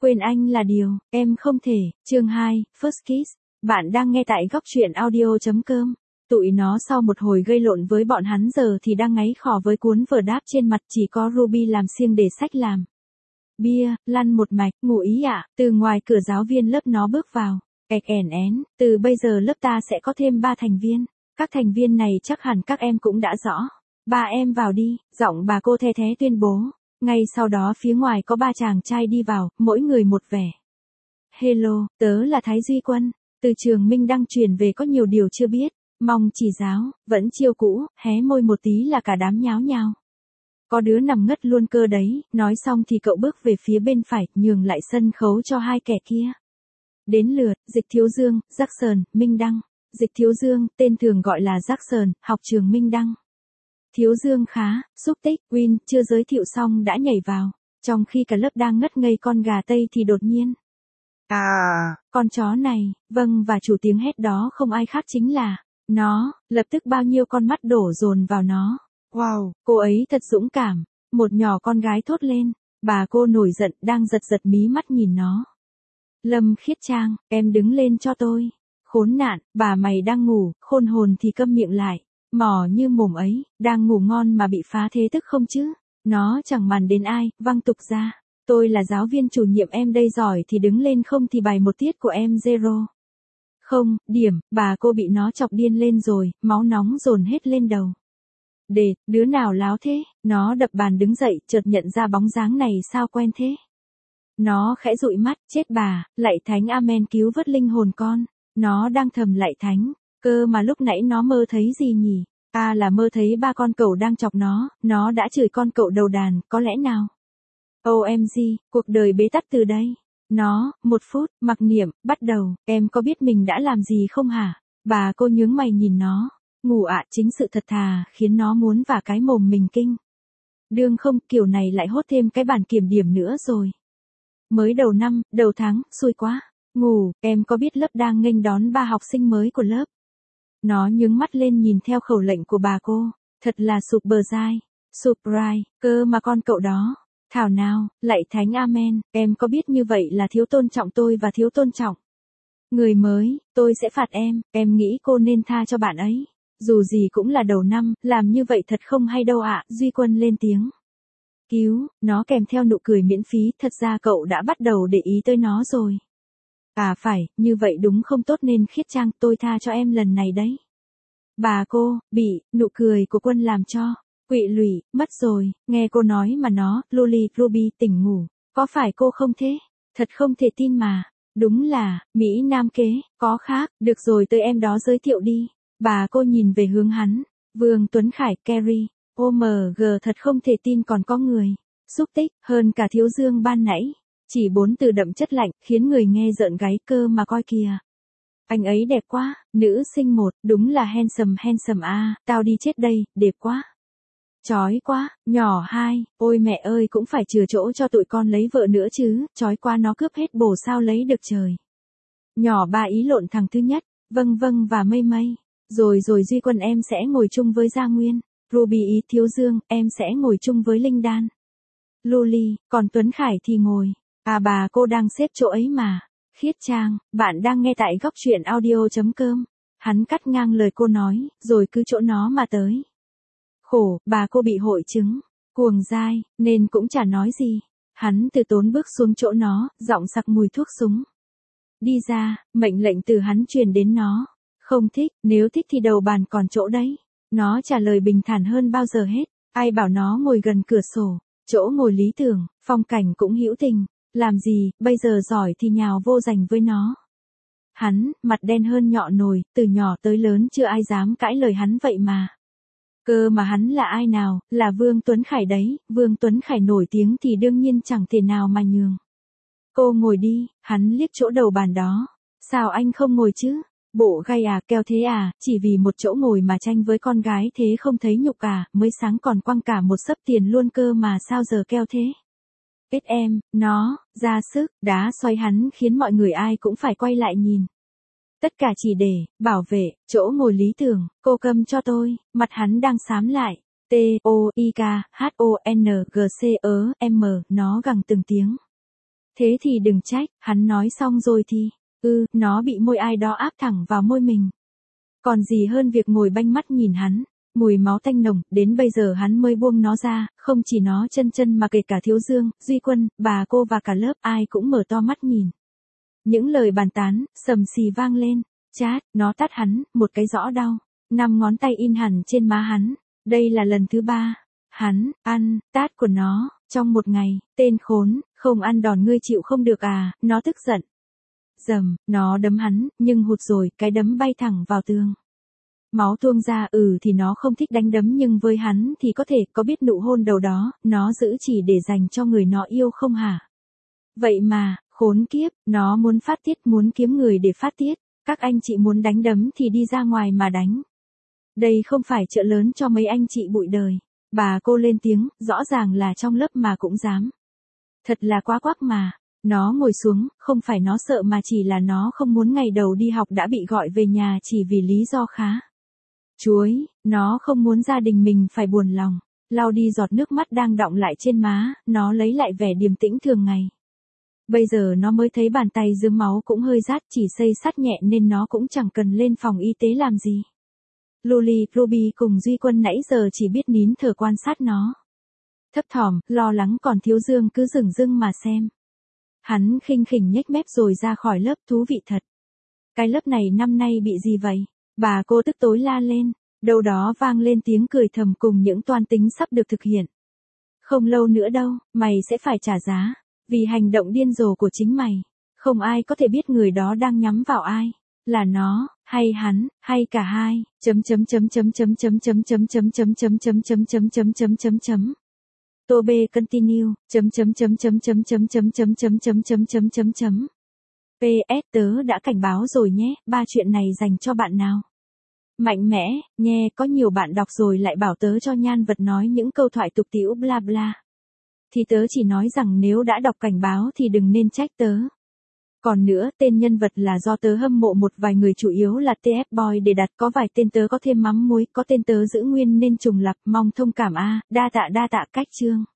Quên anh là điều, em không thể. Chương 2, First Kiss. Bạn đang nghe tại góc truyện audio.com. Tụi nó sau một hồi gây lộn với bọn hắn giờ thì đang ngáy khò với cuốn vở đáp trên mặt, chỉ có Ruby làm siêng để sách làm. Bia, lăn một mạch, ngủ ý ạ. Từ ngoài cửa giáo viên lớp nó bước vào. Ẹc ẻn én, từ bây giờ lớp ta sẽ có thêm 3 thành viên. Các thành viên này chắc hẳn các em cũng đã rõ. Ba em vào đi, giọng bà cô the thé tuyên bố. Ngay sau đó phía ngoài có 3 chàng trai đi vào, mỗi người một vẻ. Hello, tớ là Thái Duy Quân, từ trường Minh Đăng truyền về có nhiều điều chưa biết, mong chỉ giáo, vẫn chiêu cũ, hé môi một tí là cả đám nháo nhào. Có đứa nằm ngất luôn cơ đấy, nói xong thì cậu bước về phía bên phải, nhường lại sân khấu cho hai kẻ kia. Đến lượt, Dịch Thiếu Dương, Jackson, Minh Đăng. Dịch Thiếu Dương, tên thường gọi là Jackson, học trường Minh Đăng. Thiếu Dương khá, xúc tích, Win, chưa giới thiệu xong đã nhảy vào. Trong khi cả lớp đang ngất ngây con gà Tây thì đột nhiên. Con chó này, vâng, và chủ tiếng hét đó không ai khác chính là nó, lập tức bao nhiêu con mắt đổ dồn vào nó. Wow, cô ấy thật dũng cảm. Một nhỏ con gái thốt lên. Bà cô nổi giận đang giật giật mí mắt nhìn nó. Lâm Khiết Trang, em đứng lên cho tôi. Khốn nạn, bà mày đang ngủ, khôn hồn thì câm miệng lại. Mỏ như mồm ấy, đang ngủ ngon mà bị phá thế tức không chứ? Nó chẳng màn đến ai, văng tục ra. Tôi là giáo viên chủ nhiệm, em đây giỏi thì đứng lên, không thì bài một tiết của em zero. Không, điểm, bà cô bị nó chọc điên lên rồi, máu nóng dồn hết lên đầu. Đứa nào láo thế? Nó đập bàn đứng dậy, chợt nhận ra bóng dáng này sao quen thế? Nó khẽ dụi mắt, chết bà, lạy thánh amen cứu vớt linh hồn con. Nó đang thầm lạy thánh, cơ mà lúc nãy nó mơ thấy gì nhỉ? Là mơ thấy 3 con cẩu đang chọc nó đã chửi con cẩu đầu đàn, có lẽ nào? OMG, cuộc đời bế tắc từ đây. Nó, 1 phút, mặc niệm, bắt đầu, em có biết mình đã làm gì không hả? Bà cô nhướng mày nhìn nó. Ngủ ạ, chính sự thật thà, khiến nó muốn vả cái mồm mình kinh. Đương không, kiểu này lại hốt thêm cái bản kiểm điểm nữa rồi. Mới đầu năm, đầu tháng, xui quá. Ngủ, em có biết lớp đang nghênh đón 3 học sinh mới của lớp. Nó nhướng mắt lên nhìn theo khẩu lệnh của bà cô. Thật là surprise, cơ mà con cậu đó. Thảo nào, lạy thánh amen, em có biết như vậy là thiếu tôn trọng tôi và thiếu tôn trọng. Người mới, tôi sẽ phạt em nghĩ cô nên tha cho bạn ấy. Dù gì cũng là đầu năm, làm như vậy thật không hay đâu ạ. Duy Quân lên tiếng. Cứu, nó kèm theo nụ cười miễn phí, thật ra cậu đã bắt đầu để ý tới nó rồi. Phải, như vậy đúng không tốt nên Khiết Trang, tôi tha cho em lần này đấy. Bà cô, nụ cười của Quân làm cho, quỵ lụy, mất rồi, nghe cô nói mà nó, Ruby tỉnh ngủ, có phải cô không thế? Thật không thể tin mà, đúng là, Mỹ Nam kế, có khác, được rồi tới em đó giới thiệu đi. Bà cô nhìn về hướng hắn, Vương Tuấn Khải, Kerry, OMG thật không thể tin còn có người, xúc tích, hơn cả Thiếu Dương ban nãy. Chỉ 4 từ đậm chất lạnh, khiến người nghe rợn gáy, cơ mà coi kìa. Anh ấy đẹp quá, nữ sinh 1, đúng là handsome tao đi chết đây, đẹp quá. Chói quá, nhỏ 2, ôi mẹ ơi cũng phải chừa chỗ cho tụi con lấy vợ nữa chứ, chói quá nó cướp hết bồ sao lấy được trời. Nhỏ 3 ý lộn thằng thứ nhất, vâng và mây. Rồi Duy Quân em sẽ ngồi chung với Gia Nguyên, Ruby ý Thiếu Dương, em sẽ ngồi chung với Linh Đan. Luli, còn Tuấn Khải thì ngồi. Bà cô đang xếp chỗ ấy mà. Khiết Trang, bạn đang nghe tại góc truyện audio.com. Hắn cắt ngang lời cô nói, rồi cứ chỗ nó mà tới. Khổ, bà cô bị hội chứng, cuồng dai, nên cũng chả nói gì. Hắn từ tốn bước xuống chỗ nó, giọng sặc mùi thuốc súng. Đi ra, mệnh lệnh từ hắn truyền đến nó. Không thích, nếu thích thì đầu bàn còn chỗ đấy. Nó trả lời bình thản hơn bao giờ hết. Ai bảo nó ngồi gần cửa sổ, chỗ ngồi lý tưởng, phong cảnh cũng hữu tình. Làm gì, bây giờ giỏi thì nhào vô giành với nó. Hắn, mặt đen hơn nhọ nồi, từ nhỏ tới lớn chưa ai dám cãi lời hắn vậy mà. Cơ mà hắn là ai nào, là Vương Tuấn Khải đấy, Vương Tuấn Khải nổi tiếng thì đương nhiên chẳng thể nào mà nhường. Cô ngồi đi, hắn liếc chỗ đầu bàn đó. Sao anh không ngồi chứ? Bộ gay keo thế chỉ vì một chỗ ngồi mà tranh với con gái thế không thấy nhục mới sáng còn quăng cả một xấp tiền luôn cơ mà sao giờ keo thế? Kết em, nó, ra sức, đá xoay hắn khiến mọi người ai cũng phải quay lại nhìn. Tất cả chỉ để, bảo vệ, chỗ ngồi lý tưởng, cô câm cho tôi, mặt hắn đang xám lại. T-O-I-K-H-O-N-G-C-E-M, nó gằn từng tiếng. Thế thì đừng trách, hắn nói xong rồi thì, nó bị môi ai đó áp thẳng vào môi mình. Còn gì hơn việc ngồi banh mắt nhìn hắn, mùi máu tanh nồng, đến bây giờ hắn mới buông nó ra, không chỉ nó chân mà kể cả Thiếu Dương, Duy Quân, bà cô và cả lớp ai cũng mở to mắt nhìn. Những lời bàn tán, sầm xì vang lên, chát, nó tát hắn, một cái rõ đau, 5 ngón tay in hẳn trên má hắn, đây là lần thứ 3. Hắn, ăn, tát của nó, trong một ngày, tên khốn, không ăn đòn ngươi chịu không được à, nó tức giận. Dầm, nó đấm hắn, nhưng hụt rồi, cái đấm bay thẳng vào tường. Máu tuôn ra, thì nó không thích đánh đấm nhưng với hắn thì có thể, có biết nụ hôn đầu đó, nó giữ chỉ để dành cho người nó yêu không hả? Vậy mà, khốn kiếp, nó muốn phát tiết, muốn kiếm người để phát tiết, các anh chị muốn đánh đấm thì đi ra ngoài mà đánh. Đây không phải chợ lớn cho mấy anh chị bụi đời. Bà cô lên tiếng, rõ ràng là trong lớp mà cũng dám. Thật là quá quắc mà. Nó ngồi xuống, không phải nó sợ mà chỉ là nó không muốn ngày đầu đi học đã bị gọi về nhà chỉ vì lý do khá. Chuối, nó không muốn gia đình mình phải buồn lòng. Lau đi giọt nước mắt đang đọng lại trên má, nó lấy lại vẻ điềm tĩnh thường ngày. Bây giờ nó mới thấy bàn tay dướng máu cũng hơi rát, chỉ xây sắt nhẹ nên nó cũng chẳng cần lên phòng y tế làm gì. Luli, Ruby cùng Duy Quân nãy giờ chỉ biết nín thở quan sát nó. Thấp thỏm, lo lắng còn Thiếu Dương cứ dửng dưng mà xem. Hắn khinh khỉnh nhếch mép rồi ra khỏi lớp, thú vị thật. Cái lớp này năm nay bị gì vậy? Bà cô tức tối la lên, đâu đó vang lên tiếng cười thầm cùng những toan tính sắp được thực hiện. Không lâu nữa đâu, mày sẽ phải trả giá, vì hành động điên rồ của chính mày. Không ai có thể biết người đó đang nhắm vào ai. Là nó, hay hắn, hay cả hai. To be continue. PS tớ đã cảnh báo rồi nhé, 3 chuyện này dành cho bạn nào. Mạnh mẽ, nghe, có nhiều bạn đọc rồi lại bảo tớ cho nhan vật nói những câu thoại tục tĩu bla bla. Thì tớ chỉ nói rằng nếu đã đọc cảnh báo thì đừng nên trách tớ. Còn nữa, tên nhân vật là do tớ hâm mộ một vài người, chủ yếu là TF Boy để đặt, có vài tên tớ có thêm mắm muối, có tên tớ giữ nguyên nên trùng lặp, mong thông cảm a. Đa tạ cách chương.